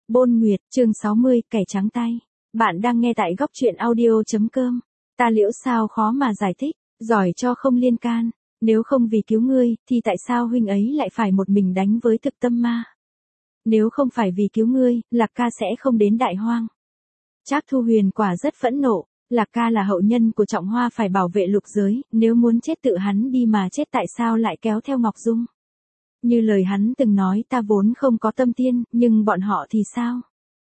Bôn Nguyệt, chương 60, kẻ trắng tay. Bạn đang nghe tại góc truyện audio.com. Ta Liễu sao khó mà giải thích, giỏi cho không liên can. Nếu không vì cứu ngươi, thì tại sao huynh ấy lại phải một mình đánh với thực tâm ma? Nếu không phải vì cứu ngươi, Lạc Ca sẽ không đến Đại Hoang. Trác Thu Huyền quả rất phẫn nộ. Lạc Ca là hậu nhân của Trọng Hoa phải bảo vệ lục giới, nếu muốn chết tự hắn đi mà chết tại sao lại kéo theo Ngọc Dung? Như lời hắn từng nói, ta vốn không có tâm tiên, nhưng bọn họ thì sao?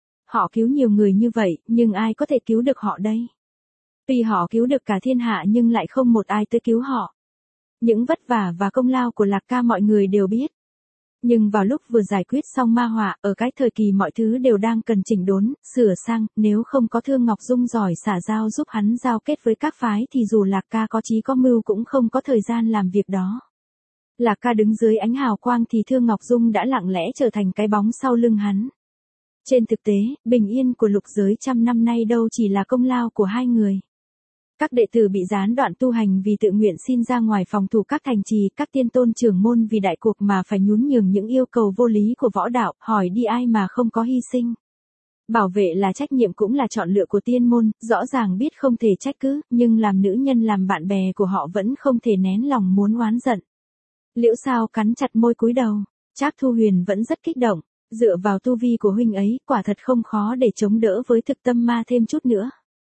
Họ cứu nhiều người như vậy, nhưng ai có thể cứu được họ đây? Tuy họ cứu được cả thiên hạ nhưng lại không một ai tới cứu họ. Những vất vả và công lao của Lạc Ca mọi người đều biết. Nhưng vào lúc vừa giải quyết xong ma họa, ở cái thời kỳ mọi thứ đều đang cần chỉnh đốn, sửa sang, nếu không có Thương Ngọc Dung giỏi xả giao giúp hắn giao kết với các phái thì dù Lạc Ca có chí có mưu cũng không có thời gian làm việc đó. Lạc Ca đứng dưới ánh hào quang thì Thương Ngọc Dung đã lặng lẽ trở thành cái bóng sau lưng hắn. Trên thực tế, bình yên của lục giới trăm năm nay đâu chỉ là công lao của hai người. Các đệ tử bị gián đoạn tu hành vì tự nguyện xin ra ngoài phòng thủ các thành trì, các tiên tôn trưởng môn vì đại cuộc mà phải nhún nhường những yêu cầu vô lý của võ đạo, hỏi đi ai mà không có hy sinh. Bảo vệ là trách nhiệm cũng là chọn lựa của tiên môn, rõ ràng biết không thể trách cứ, nhưng làm nữ nhân làm bạn bè của họ vẫn không thể nén lòng muốn oán giận. Liễu Sao cắn chặt môi cúi đầu, Trác Thu Huyền vẫn rất kích động, dựa vào tu vi của huynh ấy, quả thật không khó để chống đỡ với thực tâm ma thêm chút nữa.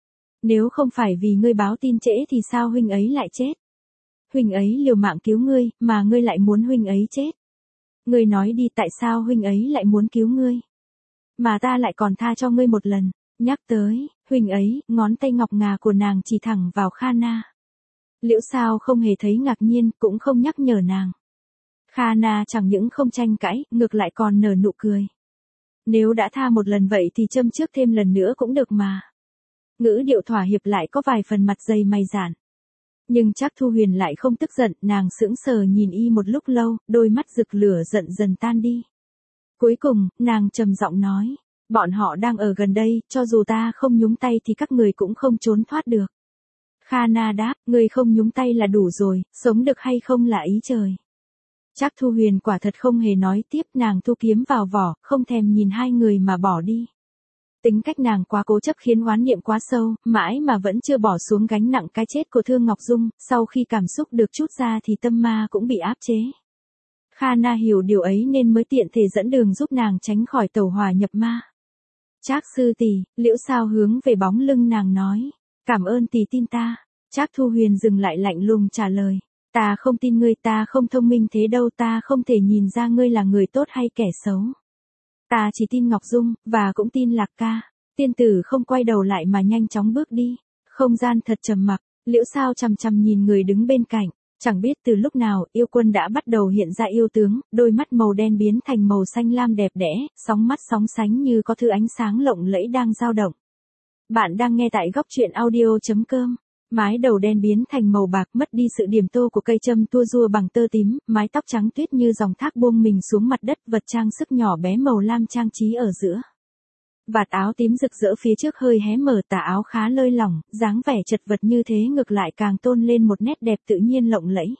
Nếu không phải vì ngươi báo tin trễ thì sao huynh ấy lại chết? Huynh ấy liều mạng cứu ngươi, mà ngươi lại muốn huynh ấy chết. Ngươi nói đi tại sao huynh ấy lại muốn cứu ngươi? Mà ta lại còn tha cho ngươi một lần, nhắc tới, huynh ấy, ngón tay ngọc ngà của nàng chỉ thẳng vào Kha Na. Liễu Sao không hề thấy ngạc nhiên, cũng không nhắc nhở nàng. Kha Na chẳng những không tranh cãi, ngược lại còn nở nụ cười. Nếu đã tha một lần vậy thì châm trước thêm lần nữa cũng được mà. Ngữ điệu thỏa hiệp lại có vài phần mặt dày mày dạn. Nhưng Trác Thu Huyền lại không tức giận, nàng sững sờ nhìn y một lúc lâu, đôi mắt rực lửa giận dần tan đi. Cuối cùng, nàng trầm giọng nói, bọn họ đang ở gần đây, cho dù ta không nhúng tay thì các người cũng không trốn thoát được. Kha Na đáp, người không nhúng tay là đủ rồi, sống được hay không là ý trời. Trác Thu Huyền quả thật không hề nói tiếp, nàng thu kiếm vào vỏ, không thèm nhìn hai người mà bỏ đi. Tính cách nàng quá cố chấp khiến oán niệm quá sâu, mãi mà vẫn chưa bỏ xuống gánh nặng cái chết của Thương Ngọc Dung, sau khi cảm xúc được trút ra thì tâm ma cũng bị áp chế. Kha Na hiểu điều ấy nên mới tiện thể dẫn đường giúp nàng tránh khỏi tẩu hỏa nhập ma. Trác sư tỷ, Liễu Sao hướng về bóng lưng nàng nói, cảm ơn tỷ tin ta. Trác Thu Huyền dừng lại lạnh lùng trả lời, ta không tin ngươi, ta không thông minh thế đâu, ta không thể nhìn ra ngươi là người tốt hay kẻ xấu. Ta chỉ tin Ngọc Dung, và cũng tin Lạc Ca. Tiên tử không quay đầu lại mà nhanh chóng bước đi. Không gian thật trầm mặc, Liễu Sao chằm chằm nhìn người đứng bên cạnh. Chẳng biết từ lúc nào, yêu quân đã bắt đầu hiện ra yêu tướng, đôi mắt màu đen biến thành màu xanh lam đẹp đẽ, sóng mắt sóng sánh như có thứ ánh sáng lộng lẫy đang dao động. Bạn đang nghe tại góc truyện audio.com. Mái đầu đen biến thành màu bạc, mất đi sự điểm tô của cây châm tua rua bằng tơ tím, mái tóc trắng tuyết như dòng thác buông mình xuống mặt đất, vật trang sức nhỏ bé màu lam trang trí ở giữa. Vạt áo tím rực rỡ phía trước hơi hé mở, tà áo khá lơi lỏng, dáng vẻ chật vật như thế ngược lại càng tôn lên một nét đẹp tự nhiên lộng lẫy.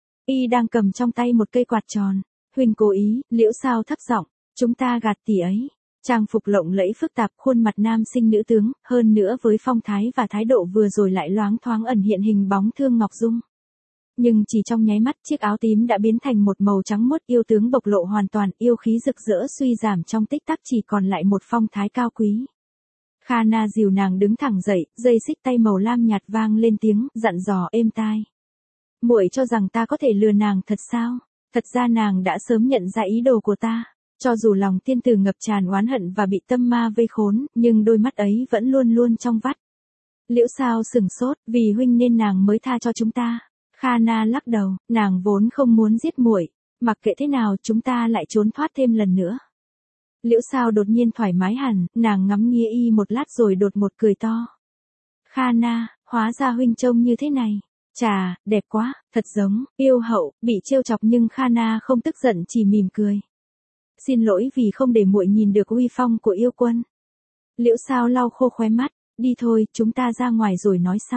Y đang cầm trong tay một cây quạt tròn. Huynh cố ý, Liễu Sao thấp giọng, chúng ta gạt tỷ ấy. Trang phục lộng lẫy phức tạp, khuôn mặt nam sinh nữ tướng, hơn nữa với phong thái và thái độ vừa rồi lại loáng thoáng ẩn hiện hình bóng Thương Ngọc Dung. Nhưng chỉ trong nháy mắt, chiếc áo tím đã biến thành một màu trắng muốt, yêu tướng bộc lộ hoàn toàn, yêu khí rực rỡ suy giảm trong tích tắc, chỉ còn lại một phong thái cao quý. Kha Na dìu nàng đứng thẳng dậy, dây xích tay màu lam nhạt vang lên tiếng, dặn dò êm tai. Muội cho rằng ta có thể lừa nàng thật sao? Thật ra nàng đã sớm nhận ra ý đồ của ta. Cho dù lòng tiên tử ngập tràn oán hận và bị tâm ma vây khốn, nhưng đôi mắt ấy vẫn luôn luôn trong vắt. Liễu Sao sừng sốt, vì huynh nên nàng mới tha cho chúng ta. Kha Na lắc đầu, nàng vốn không muốn giết muội, mặc kệ thế nào chúng ta lại trốn thoát thêm lần nữa. Liễu Sao đột nhiên thoải mái hẳn, nàng ngắm nghía y một lát rồi đột một cười to. Kha Na, hóa ra huynh trông như thế này. Chà, đẹp quá, thật giống, yêu hậu, bị trêu chọc nhưng Kha Na không tức giận chỉ mỉm cười. Xin lỗi vì không để muội nhìn được uy phong của yêu quân. Liễu Sao lau khô khóe mắt, đi thôi, chúng ta ra ngoài rồi nói sau.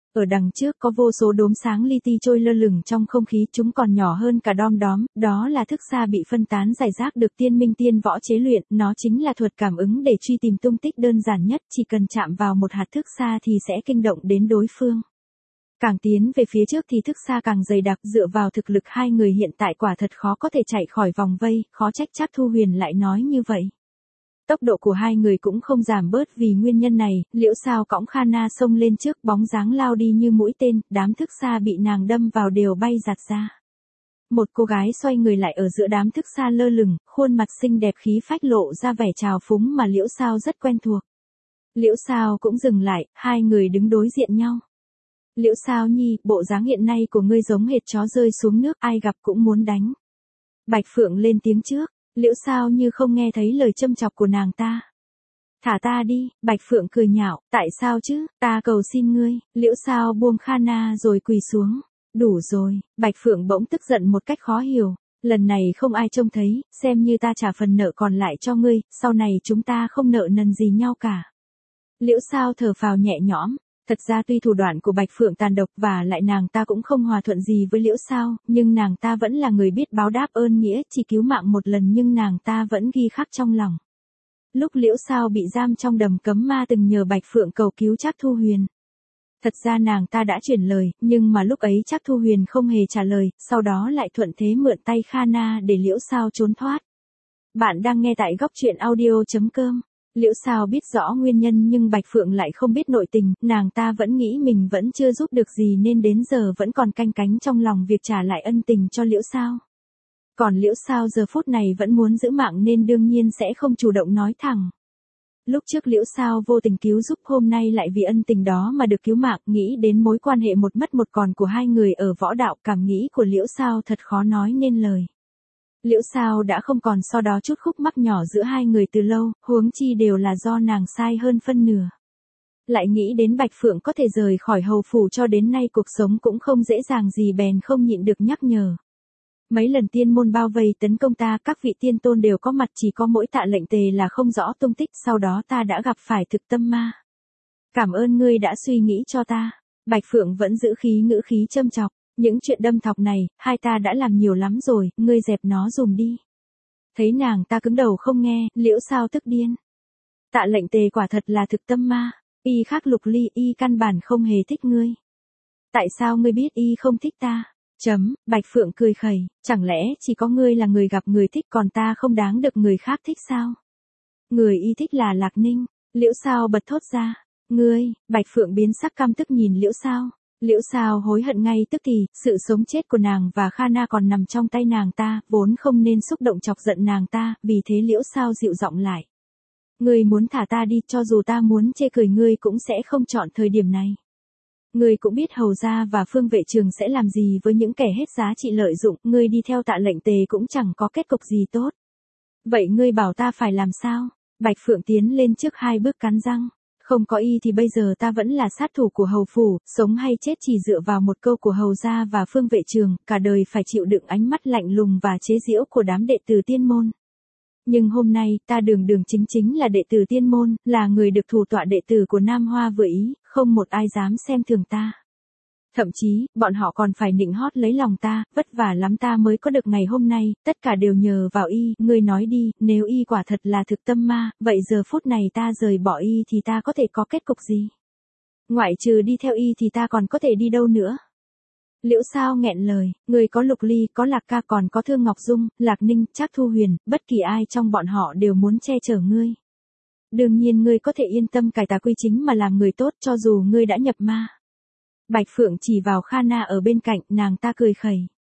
Ở đằng trước có vô số đốm sáng li ti trôi lơ lửng trong không khí, chúng còn nhỏ hơn cả đom đóm, đó là thức xa bị phân tán rải rác được tiên minh tiên võ chế luyện, nó chính là thuật cảm ứng để truy tìm tung tích đơn giản nhất, chỉ cần chạm vào một hạt thức xa thì sẽ kinh động đến đối phương. Càng tiến về phía trước thì thức xa càng dày đặc, dựa vào thực lực hai người hiện tại quả thật khó có thể chạy khỏi vòng vây, khó trách Trác Thu Huyền lại nói như vậy. Tốc độ của hai người cũng không giảm bớt vì nguyên nhân này, Liễu Sao cõng Khana xông lên trước, bóng dáng lao đi như mũi tên, đám thức xa bị nàng đâm vào đều bay giạt ra. Một cô gái xoay người lại ở giữa đám thức xa lơ lửng, khuôn mặt xinh đẹp khí phách lộ ra vẻ trào phúng mà Liễu Sao rất quen thuộc. Liễu Sao cũng dừng lại, hai người đứng đối diện nhau. Liễu Sao nhi, bộ dáng hiện nay của ngươi giống hệt chó rơi xuống nước, ai gặp cũng muốn đánh. Bạch Phượng lên tiếng trước. Liễu Sao như không nghe thấy lời châm chọc của nàng ta. Thả ta đi, Bạch Phượng cười nhạo, tại sao chứ, ta cầu xin ngươi. Liễu Sao buông Khana rồi quỳ xuống. Đủ rồi, Bạch Phượng bỗng tức giận một cách khó hiểu. Lần này không ai trông thấy, xem như ta trả phần nợ còn lại cho ngươi, sau này chúng ta không nợ nần gì nhau cả. Liễu Sao thở phào nhẹ nhõm. Thật ra tuy thủ đoạn của Bạch Phượng tàn độc và lại nàng ta cũng không hòa thuận gì với Liễu Sao, nhưng nàng ta vẫn là người biết báo đáp ơn nghĩa, chỉ cứu mạng một lần nhưng nàng ta vẫn ghi khắc trong lòng. Lúc Liễu Sao bị giam trong đầm cấm ma từng nhờ Bạch Phượng cầu cứu Trác Thu Huyền. Thật ra nàng ta đã chuyển lời, nhưng mà lúc ấy Trác Thu Huyền không hề trả lời, sau đó lại thuận thế mượn tay Khana để Liễu Sao trốn thoát. Bạn đang nghe tại góc truyện audio.com. Liễu Sao biết rõ nguyên nhân nhưng Bạch Phượng lại không biết nội tình, nàng ta vẫn nghĩ mình vẫn chưa giúp được gì nên đến giờ vẫn còn canh cánh trong lòng việc trả lại ân tình cho Liễu Sao. Còn Liễu Sao giờ phút này vẫn muốn giữ mạng nên đương nhiên sẽ không chủ động nói thẳng. Lúc trước Liễu Sao vô tình cứu giúp, hôm nay lại vì ân tình đó mà được cứu mạng, nghĩ đến mối quan hệ một mất một còn của hai người ở võ đạo, cảm nghĩ của Liễu Sao thật khó nói nên lời. Liễu Sao đã không còn so đo chút khúc mắc nhỏ giữa hai người từ lâu, huống chi đều là do nàng sai hơn phân nửa. Lại nghĩ đến Bạch Phượng có thể rời khỏi hầu phủ cho đến nay cuộc sống cũng không dễ dàng gì bèn không nhịn được nhắc nhở. Mấy lần tiên môn bao vây tấn công ta, các vị tiên tôn đều có mặt, chỉ có mỗi Tạ Lệnh Tề là không rõ tung tích, sau đó ta đã gặp phải thực tâm ma. Cảm ơn ngươi đã suy nghĩ cho ta. Bạch Phượng vẫn giữ ngữ khí châm chọc. Những chuyện đâm thọc này, hai ta đã làm nhiều lắm rồi, ngươi dẹp nó dùm đi. Thấy nàng ta cứng đầu không nghe, Liễu Sao tức điên. Tạ Lệnh Tề quả thật là thực tâm ma, y khác Lục Ly, y căn bản không hề thích ngươi. Tại sao ngươi biết y không thích ta? Bạch Phượng cười khẩy, chẳng lẽ chỉ có ngươi là người gặp người thích còn ta không đáng được người khác thích sao? Người y thích là Lạc Ninh. Liễu Sao bật thốt ra. Ngươi, Bạch Phượng biến sắc căm tức nhìn Liễu Sao. Liễu Sao hối hận ngay tức thì, sự sống chết của nàng và Khana còn nằm trong tay nàng ta, vốn không nên xúc động chọc giận nàng ta, vì thế Liễu Sao dịu giọng lại. Ngươi muốn thả ta đi, cho dù ta muốn chê cười ngươi cũng sẽ không chọn thời điểm này. Ngươi cũng biết Hầu gia và Phương Vệ Trường sẽ làm gì với những kẻ hết giá trị lợi dụng, ngươi đi theo Tạ Lệnh Tề cũng chẳng có kết cục gì tốt. Vậy ngươi bảo ta phải làm sao? Bạch Phượng tiến lên trước hai bước cắn răng. Không có y thì bây giờ ta vẫn là sát thủ của hầu phủ, sống hay chết chỉ dựa vào một câu của Hầu gia và Phương Vệ Trường, cả đời phải chịu đựng ánh mắt lạnh lùng và chế giễu của đám đệ tử tiên môn. Nhưng hôm nay, ta đường đường chính chính là đệ tử tiên môn, là người được thủ tọa đệ tử của Nam Hoa vừa ý, không một ai dám xem thường ta. Thậm chí, bọn họ còn phải nịnh hót lấy lòng ta, vất vả lắm ta mới có được ngày hôm nay, tất cả đều nhờ vào y, ngươi nói đi, nếu y quả thật là thực tâm ma, vậy giờ phút này ta rời bỏ y thì ta có thể có kết cục gì? Ngoại trừ đi theo y thì ta còn có thể đi đâu nữa? Liễu Sao nghẹn lời, ngươi có Lục Ly, có Lạc Ca, còn có Thương Ngọc Dung, Lạc Ninh, Trác Thu Huyền, bất kỳ ai trong bọn họ đều muốn che chở ngươi. Đương nhiên ngươi có thể yên tâm cải tà quy chính mà làm người tốt cho dù ngươi đã nhập ma. Bạch Phượng chỉ vào Khana ở bên cạnh, nàng ta cười khẩy.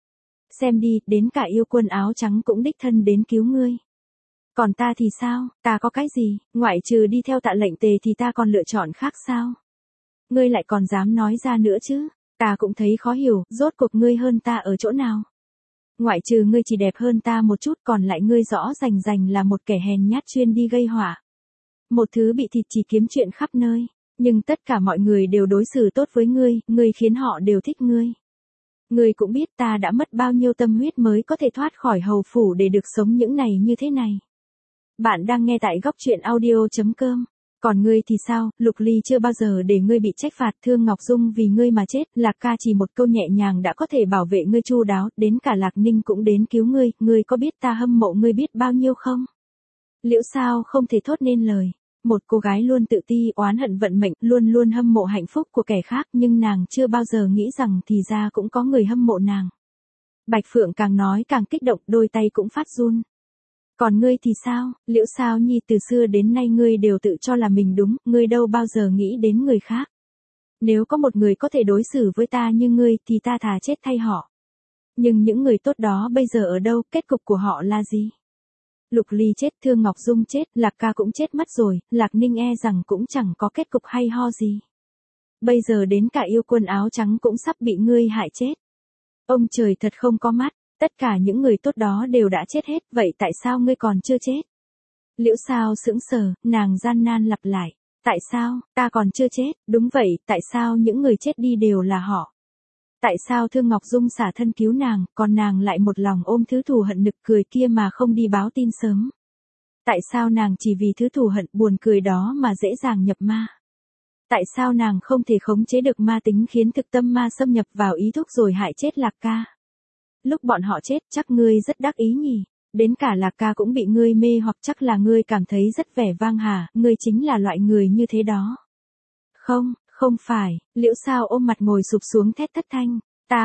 Xem đi, đến cả yêu quân áo trắng cũng đích thân đến cứu ngươi. Còn ta thì sao, ta có cái gì, ngoại trừ đi theo Tạ Lệnh Tề thì ta còn lựa chọn khác sao? Ngươi lại còn dám nói ra nữa chứ, ta cũng thấy khó hiểu, rốt cuộc ngươi hơn ta ở chỗ nào? Ngoại trừ ngươi chỉ đẹp hơn ta một chút, còn lại ngươi rõ rành rành là một kẻ hèn nhát chuyên đi gây họa. Một thứ bị thịt chỉ kiếm chuyện khắp nơi. Nhưng tất cả mọi người đều đối xử tốt với ngươi khiến họ đều thích ngươi. Ngươi cũng biết ta đã mất bao nhiêu tâm huyết mới có thể thoát khỏi hầu phủ để được sống những ngày như thế này. Bạn đang nghe tại góc truyện audio.com. Còn ngươi thì sao, Lục Ly chưa bao giờ để ngươi bị trách phạt, Thương Ngọc Dung vì ngươi mà chết, Lạc ca chỉ một câu nhẹ nhàng đã có thể bảo vệ ngươi chu đáo, đến cả Lạc Ninh cũng đến cứu ngươi có biết ta hâm mộ ngươi biết bao nhiêu không? Liễu Sao không thể thốt nên lời. Một cô gái luôn tự ti oán hận vận mệnh, luôn luôn hâm mộ hạnh phúc của kẻ khác, nhưng nàng chưa bao giờ nghĩ rằng thì ra cũng có người hâm mộ nàng. Bạch Phượng càng nói càng kích động, đôi tay cũng phát run. Còn ngươi thì sao, Liễu Sao Nhi, từ xưa đến nay ngươi đều tự cho là mình đúng, ngươi đâu bao giờ nghĩ đến người khác. Nếu có một người có thể đối xử với ta như ngươi thì ta thà chết thay họ. Nhưng những người tốt đó bây giờ ở đâu, kết cục của họ là gì? Lục Ly chết, Thương Ngọc Dung chết, Lạc ca cũng chết mất rồi, Lạc Ninh e rằng cũng chẳng có kết cục hay ho gì. Bây giờ đến cả yêu quân áo trắng cũng sắp bị ngươi hại chết. Ông trời thật không có mắt, tất cả những người tốt đó đều đã chết hết, vậy tại sao ngươi còn chưa chết? Liễu Sao sững sờ, nàng gian nan lặp lại. Tại sao, ta còn chưa chết, đúng vậy, tại sao những người chết đi đều là họ? Tại sao Thương Ngọc Dung xả thân cứu nàng, còn nàng lại một lòng ôm thứ thù hận nực cười kia mà không đi báo tin sớm? Tại sao nàng chỉ vì thứ thù hận buồn cười đó mà dễ dàng nhập ma? Tại sao nàng không thể khống chế được ma tính khiến thực tâm ma xâm nhập vào ý thức rồi hại chết Lạc ca? Lúc bọn họ chết chắc ngươi rất đắc ý nhỉ? Đến cả Lạc ca cũng bị ngươi mê hoặc, chắc là ngươi cảm thấy rất vẻ vang hả, ngươi chính là loại người như thế đó. Không, không phải, Liễu Sao ôm mặt ngồi sụp xuống thét thất thanh.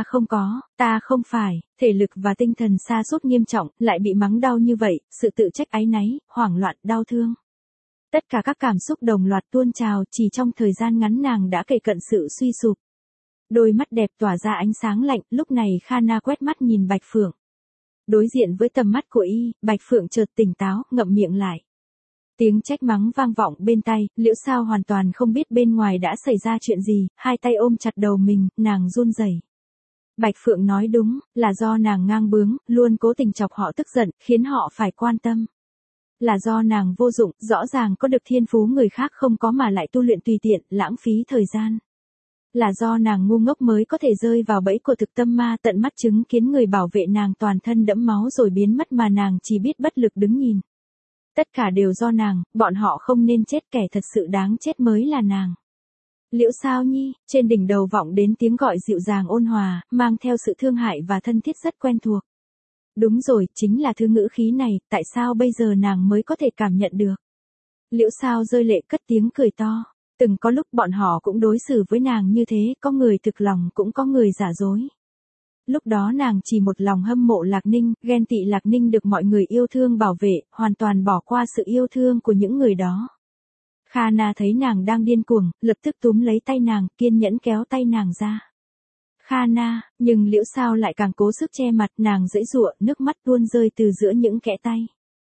Ta không phải, thể lực và tinh thần sa sút nghiêm trọng, lại bị mắng đau như vậy, sự tự trách áy náy, hoảng loạn, đau thương. Tất cả các cảm xúc đồng loạt tuôn trào, chỉ trong thời gian ngắn nàng đã kề cận sự suy sụp. Đôi mắt đẹp tỏa ra ánh sáng lạnh, lúc này Khana quét mắt nhìn Bạch Phượng. Đối diện với tầm mắt của y, Bạch Phượng chợt tỉnh táo, ngậm miệng lại. Tiếng trách mắng vang vọng bên tai, Liễu Sao hoàn toàn không biết bên ngoài đã xảy ra chuyện gì, hai tay ôm chặt đầu mình, nàng run rẩy. Bạch Phượng nói đúng, là do nàng ngang bướng, luôn cố tình chọc họ tức giận, khiến họ phải quan tâm. Là do nàng vô dụng, rõ ràng có được thiên phú người khác không có mà lại tu luyện tùy tiện, lãng phí thời gian. Là do nàng ngu ngốc mới có thể rơi vào bẫy của thực tâm ma, tận mắt chứng kiến người bảo vệ nàng toàn thân đẫm máu rồi biến mất mà nàng chỉ biết bất lực đứng nhìn. Tất cả đều do nàng, bọn họ không nên chết, kẻ thật sự đáng chết mới là nàng. Liễu Sao Nhi, trên đỉnh đầu vọng đến tiếng gọi dịu dàng ôn hòa, mang theo sự thương hại và thân thiết rất quen thuộc. Đúng rồi, chính là thứ ngữ khí này, tại sao bây giờ nàng mới có thể cảm nhận được? Liễu Sao rơi lệ cất tiếng cười to. Từng có lúc bọn họ cũng đối xử với nàng như thế, có người thực lòng cũng có người giả dối. Lúc đó nàng chỉ một lòng hâm mộ Lạc Ninh, ghen tị Lạc Ninh được mọi người yêu thương bảo vệ, hoàn toàn bỏ qua sự yêu thương của những người đó. Khana thấy nàng đang điên cuồng, lập tức túm lấy tay nàng, kiên nhẫn kéo tay nàng ra. Khana, nhưng Liễu Sao lại càng cố sức che mặt, nàng giãy giụa, nước mắt tuôn rơi từ giữa những kẽ tay.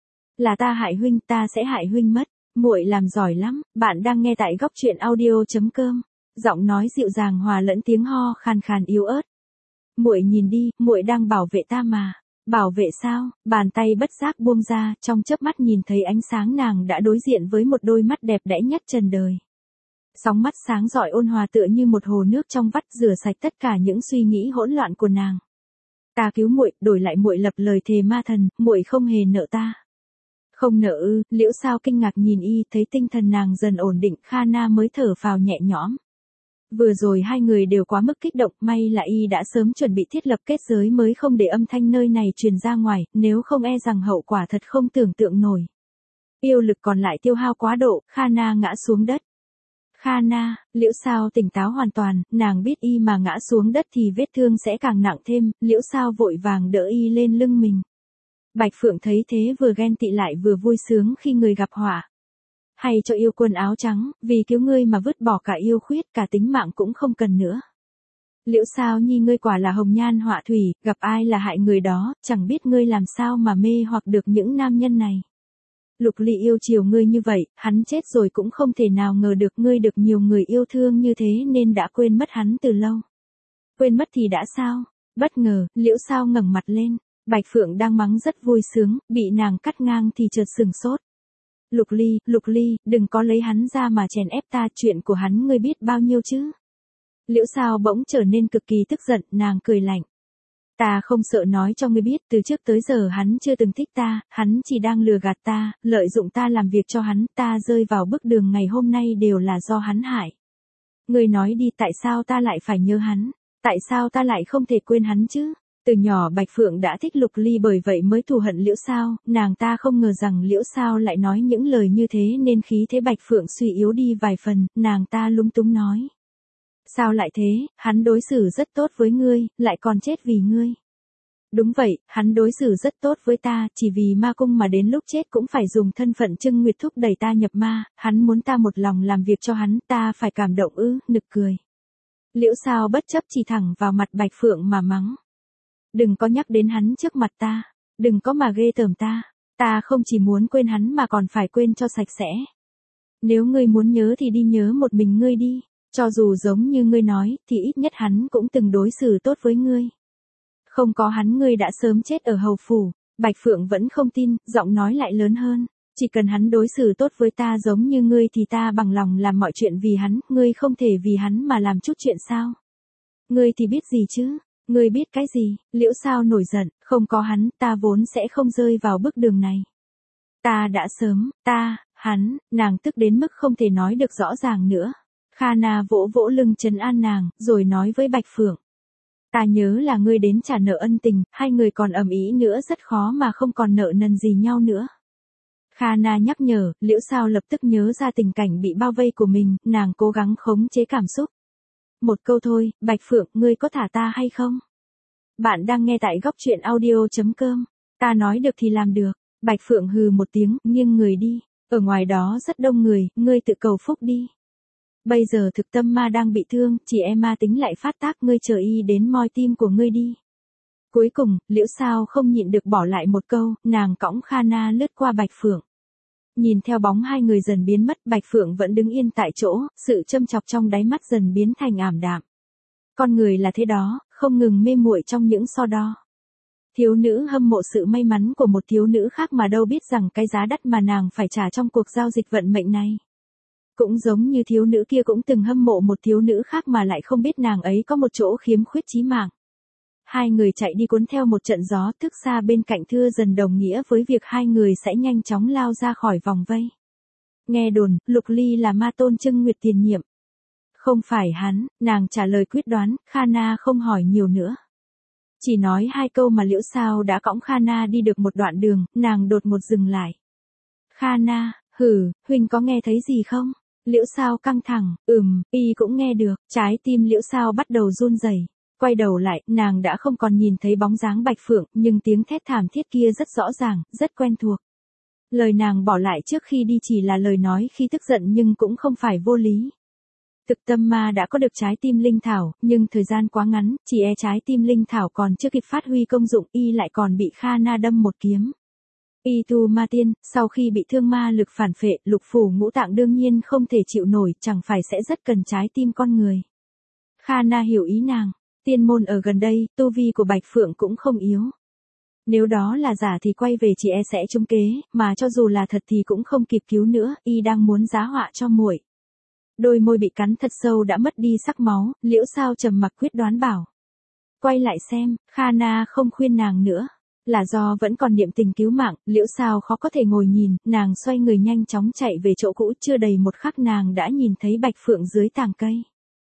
Là ta hại huynh, ta sẽ hại huynh mất. Muội làm giỏi lắm, bạn đang nghe tại góc truyện audio.com. Giọng nói dịu dàng hòa lẫn tiếng ho khàn khàn yếu ớt. Muội nhìn đi, muội đang bảo vệ ta mà. Bảo vệ sao? Bàn tay bất giác buông ra, trong chớp mắt nhìn thấy ánh sáng, nàng đã đối diện với một đôi mắt đẹp đẽ nhất trần đời. Sóng mắt sáng rọi ôn hòa tựa như một hồ nước trong vắt, rửa sạch tất cả những suy nghĩ hỗn loạn của nàng. Ta cứu muội, đổi lại muội lập lời thề ma thần, muội không hề nợ ta. Không nợ ư? Liễu Sao kinh ngạc nhìn y, thấy tinh thần nàng dần ổn định, Khana mới thở phào nhẹ nhõm. Vừa rồi hai người đều quá mức kích động, may là y đã sớm chuẩn bị thiết lập kết giới mới không để âm thanh nơi này truyền ra ngoài, nếu không e rằng hậu quả thật không tưởng tượng nổi. Yêu lực còn lại tiêu hao quá độ, Khana ngã xuống đất. Khana, Liễu Sao tỉnh táo hoàn toàn, nàng biết y mà ngã xuống đất thì vết thương sẽ càng nặng thêm, Liễu Sao vội vàng đỡ y lên lưng mình. Bạch Phượng thấy thế vừa ghen tị lại vừa vui sướng khi người gặp họa. Hay cho yêu quân áo trắng, vì cứu ngươi mà vứt bỏ cả yêu khuyết, cả tính mạng cũng không cần nữa. Liễu Sao Nhi, ngươi quả là hồng nhan họa thủy, gặp ai là hại người đó, chẳng biết ngươi làm sao mà mê hoặc được những nam nhân này. Lục Ly yêu chiều ngươi như vậy, hắn chết rồi cũng không thể nào ngờ được ngươi được nhiều người yêu thương như thế nên đã quên mất hắn từ lâu. Quên mất thì đã sao? Bất ngờ, Liễu Sao ngẩng mặt lên. Bạch Phượng đang mắng rất vui sướng, bị nàng cắt ngang thì chợt sừng sốt. Lục Ly, đừng có lấy hắn ra mà chèn ép ta, chuyện của hắn ngươi biết bao nhiêu chứ? Liễu Sao bỗng trở nên cực kỳ tức giận, nàng cười lạnh. Ta không sợ nói cho ngươi biết, từ trước tới giờ hắn chưa từng thích ta, hắn chỉ đang lừa gạt ta, lợi dụng ta làm việc cho hắn, ta rơi vào bước đường ngày hôm nay đều là do hắn hại. Ngươi nói đi, tại sao ta lại phải nhớ hắn? Tại sao ta lại không thể quên hắn chứ? Từ nhỏ Bạch Phượng đã thích Lục Ly, bởi vậy mới thù hận Liễu Sao, nàng ta không ngờ rằng Liễu Sao lại nói những lời như thế nên khí thế Bạch Phượng suy yếu đi vài phần, nàng ta lúng túng nói. Sao lại thế, hắn đối xử rất tốt với ngươi, lại còn chết vì ngươi. Đúng vậy, hắn đối xử rất tốt với ta, chỉ vì ma cung mà đến lúc chết cũng phải dùng thân phận Trưng Nguyệt thúc đẩy ta nhập ma, hắn muốn ta một lòng làm việc cho hắn, ta phải cảm động ư, nực cười. Liễu Sao bất chấp chỉ thẳng vào mặt Bạch Phượng mà mắng. Đừng có nhắc đến hắn trước mặt ta, đừng có mà ghê tởm ta không chỉ muốn quên hắn mà còn phải quên cho sạch sẽ. Nếu ngươi muốn nhớ thì đi nhớ một mình ngươi đi, cho dù giống như ngươi nói, thì ít nhất hắn cũng từng đối xử tốt với ngươi. Không có hắn ngươi đã sớm chết ở hầu phủ. Bạch Phượng vẫn không tin, giọng nói lại lớn hơn. Chỉ cần hắn đối xử tốt với ta giống như ngươi thì ta bằng lòng làm mọi chuyện vì hắn, ngươi không thể vì hắn mà làm chút chuyện sao? Ngươi thì biết gì chứ? Ngươi biết cái gì? Liễu Sao nổi giận, không có hắn, ta vốn sẽ không rơi vào bước đường này. Ta đã sớm, hắn, nàng tức đến mức không thể nói được rõ ràng nữa. Kha Na vỗ vỗ lưng trấn an nàng, rồi nói với Bạch Phượng. Ta nhớ là ngươi đến trả nợ ân tình, hai người còn ầm ĩ nữa rất khó mà không còn nợ nần gì nhau nữa. Kha Na nhắc nhở, Liễu Sao lập tức nhớ ra tình cảnh bị bao vây của mình, nàng cố gắng khống chế cảm xúc. Một câu thôi, Bạch Phượng, ngươi có thả ta hay không? Bạn đang nghe tại góc truyện audio.com. Ta nói được thì làm được. Bạch Phượng hừ một tiếng, nghiêng người đi. Ở ngoài đó rất đông người, ngươi tự cầu phúc đi. Bây giờ Thực Tâm Ma đang bị thương, chỉ e ma tính lại phát tác, ngươi chờ y đến moi tim của ngươi đi. Cuối cùng, Liễu Sao không nhịn được bỏ lại một câu, nàng cõng Kha Na lướt qua Bạch Phượng. Nhìn theo bóng hai người dần biến mất, Bạch Phượng vẫn đứng yên tại chỗ, sự châm chọc trong đáy mắt dần biến thành ảm đạm. Con người là thế đó, không ngừng mê muội trong những so đo. Thiếu nữ hâm mộ sự may mắn của một thiếu nữ khác mà đâu biết rằng cái giá đắt mà nàng phải trả trong cuộc giao dịch vận mệnh này. Cũng giống như thiếu nữ kia cũng từng hâm mộ một thiếu nữ khác mà lại không biết nàng ấy có một chỗ khiếm khuyết chí mạng. Hai người chạy đi cuốn theo một trận gió, thức xa bên cạnh thưa dần đồng nghĩa với việc hai người sẽ nhanh chóng lao ra khỏi vòng vây. Nghe đồn, Lục Ly là ma tôn Trưng Nguyệt tiền nhiệm. Không phải hắn, nàng trả lời quyết đoán, Kha Na không hỏi nhiều nữa. Chỉ nói hai câu mà Liễu Sao đã cõng Kha Na đi được một đoạn đường, nàng đột ngột dừng lại. Kha Na, huynh có nghe thấy gì không? Liễu Sao căng thẳng, y cũng nghe được, trái tim Liễu Sao bắt đầu run rẩy. Quay đầu lại, nàng đã không còn nhìn thấy bóng dáng Bạch Phượng, nhưng tiếng thét thảm thiết kia rất rõ ràng, rất quen thuộc. Lời nàng bỏ lại trước khi đi chỉ là lời nói khi tức giận nhưng cũng không phải vô lý. Thực Tâm Ma đã có được trái tim linh thảo, nhưng thời gian quá ngắn, chỉ e trái tim linh thảo còn chưa kịp phát huy công dụng, y lại còn bị Kha Na đâm một kiếm. Y tu ma tiên, sau khi bị thương ma lực phản phệ, lục phủ ngũ tạng đương nhiên không thể chịu nổi, chẳng phải sẽ rất cần trái tim con người. Kha Na hiểu ý nàng, tiên môn ở gần đây, tu vi của Bạch Phượng cũng không yếu. Nếu đó là giả thì quay về chị e sẽ trúng kế, mà cho dù là thật thì cũng không kịp cứu nữa, y đang muốn giá họa cho muội. Đôi môi bị cắn thật sâu đã mất đi sắc máu, Liễu Sao trầm mặc quyết đoán bảo. Quay lại xem, Kha Na không khuyên nàng nữa. Là do vẫn còn niệm tình cứu mạng, Liễu Sao khó có thể ngồi nhìn, nàng xoay người nhanh chóng chạy về chỗ cũ, chưa đầy một khắc nàng đã nhìn thấy Bạch Phượng dưới tàng cây.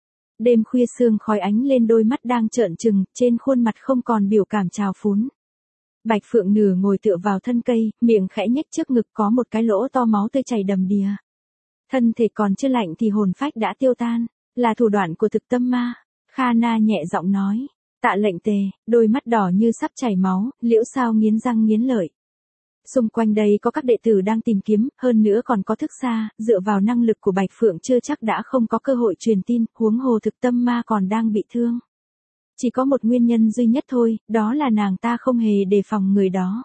Đêm khuya sương khói ánh lên đôi mắt đang trợn trừng, trên khuôn mặt không còn biểu cảm trào phúng. Bạch Phượng nửa ngồi tựa vào thân cây, miệng khẽ nhếch, trước ngực có một cái lỗ to máu tươi chảy đầm đìa. Thân thể còn chưa lạnh thì hồn phách đã tiêu tan, là thủ đoạn của Thực Tâm Ma. Kha Na nhẹ giọng nói. Tạ Lệnh Tề, đôi mắt đỏ như sắp chảy máu, Liễu Sao nghiến răng nghiến lợi. Xung quanh đây có các đệ tử đang tìm kiếm, hơn nữa còn có thức xa, dựa vào năng lực của Bạch Phượng chưa chắc đã không có cơ hội truyền tin, huống hồ Thực Tâm Ma còn đang bị thương. Chỉ có một nguyên nhân duy nhất thôi, đó là nàng ta không hề đề phòng người đó.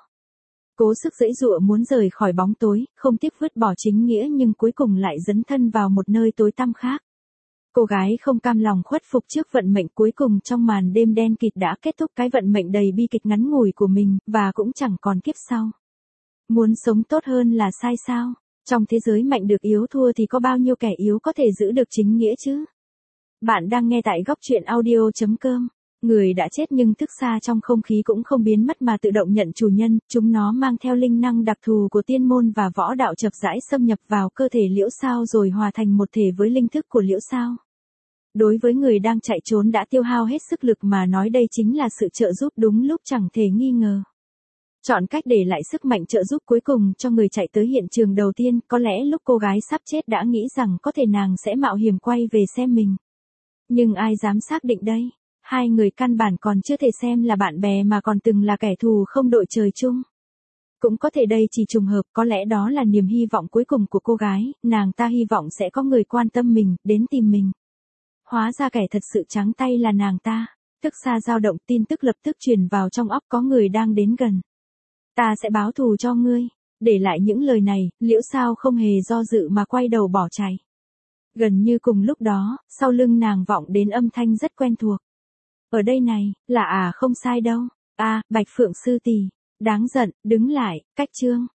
Cố sức giãy giụa muốn rời khỏi bóng tối, không tiếc vứt bỏ chính nghĩa nhưng cuối cùng lại dấn thân vào một nơi tối tăm khác. Cô gái không cam lòng khuất phục trước vận mệnh, cuối cùng trong màn đêm đen kịt đã kết thúc cái vận mệnh đầy bi kịch ngắn ngủi của mình, và cũng chẳng còn kiếp sau. Muốn sống tốt hơn là sai sao? Trong thế giới mạnh được yếu thua thì có bao nhiêu kẻ yếu có thể giữ được chính nghĩa chứ? Bạn đang nghe tại góc truyện audio.com. Người đã chết nhưng thức xa trong không khí cũng không biến mất mà tự động nhận chủ nhân, chúng nó mang theo linh năng đặc thù của tiên môn và võ đạo chập rãi xâm nhập vào cơ thể Liễu Sao rồi hòa thành một thể với linh thức của Liễu Sao. Đối với người đang chạy trốn đã tiêu hao hết sức lực mà nói đây chính là sự trợ giúp đúng lúc chẳng thể nghi ngờ. Chọn cách để lại sức mạnh trợ giúp cuối cùng cho người chạy tới hiện trường đầu tiên, có lẽ lúc cô gái sắp chết đã nghĩ rằng có thể nàng sẽ mạo hiểm quay về xem mình. Nhưng ai dám xác định đây? Hai người căn bản còn chưa thể xem là bạn bè mà còn từng là kẻ thù không đội trời chung. Cũng có thể đây chỉ trùng hợp, có lẽ đó là niềm hy vọng cuối cùng của cô gái, nàng ta hy vọng sẽ có người quan tâm mình, đến tìm mình. Hóa ra kẻ thật sự trắng tay là nàng ta. Thức xa dao động, tin tức lập tức truyền vào trong óc, có người đang đến gần. Ta sẽ báo thù cho ngươi. Để lại những lời này, Liễu Sao không hề do dự mà quay đầu bỏ chạy. Gần như cùng lúc đó, sau lưng nàng vọng đến âm thanh rất quen thuộc. Ở đây này, là không sai đâu. Bạch Phượng sư tỷ. Đáng giận, đứng lại, cách chương.